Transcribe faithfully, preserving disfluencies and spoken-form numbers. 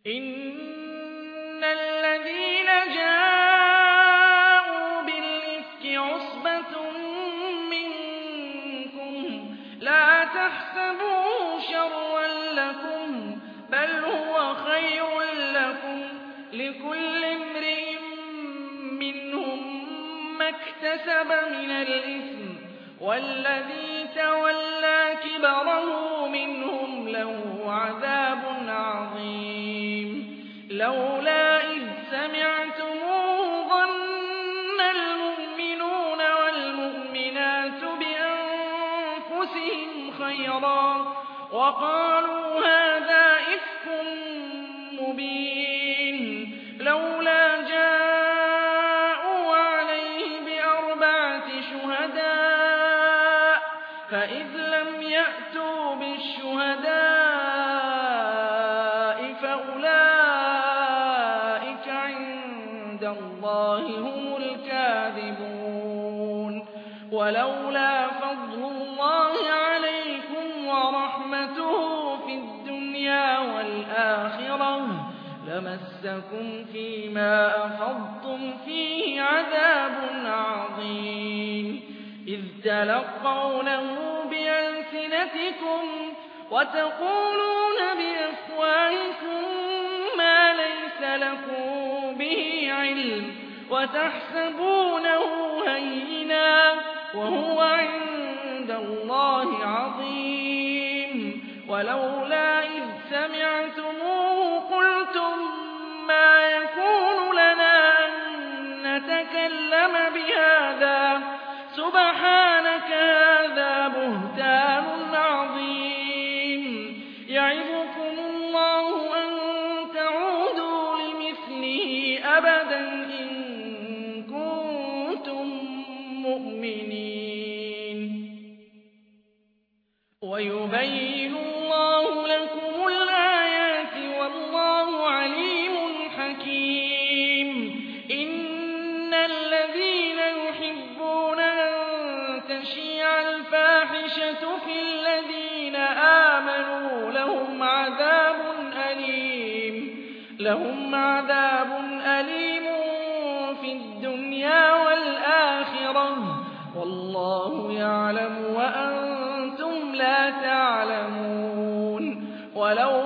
إن الذين جاءوا بالإفك عصبة منكم لا تحسبوه شرا لكم بل هو خير لكم لكل امرئ منهم ما اكتسب من الإثم والذي تولى كبره منهم له عذاب عظيم لولا إذ سمعتموه ظن المؤمنون والمؤمنات بأنفسهم خيرا وقالوا هذا إفك مبين لولا جاءوا عليه بأربعة شهداء فإذ لم يأتوا بالشهداء فأولئك عند الله هم الكاذبون ولولا فضل الله عليكم ورحمته في الدنيا والآخرة لمسكم فيما أفضتم فيه عذاب عظيم إذ تلقونه بألسنتكم وتقولون بأفواهكم ما ليس لكم به علم وتحسبونه هينا وهو عند الله عظيم ولولا إذ سمعتموه قلتم ما يكون لنا أن نتكلم بهذا سبحانك هذا بهتان عظيم يعظكم الله أن تعودوا لمثله أبدا إن كنتم مؤمنين ويبين الله لكم الآيات والله عليم حكيم إن الذين يحبون أن تشيع الفاحشة في الذين آمنوا لهم عذاب أليم لهم عذاب أليم في الدنيا والآخرة والله يعلم وأنتم لا تعلمون ولو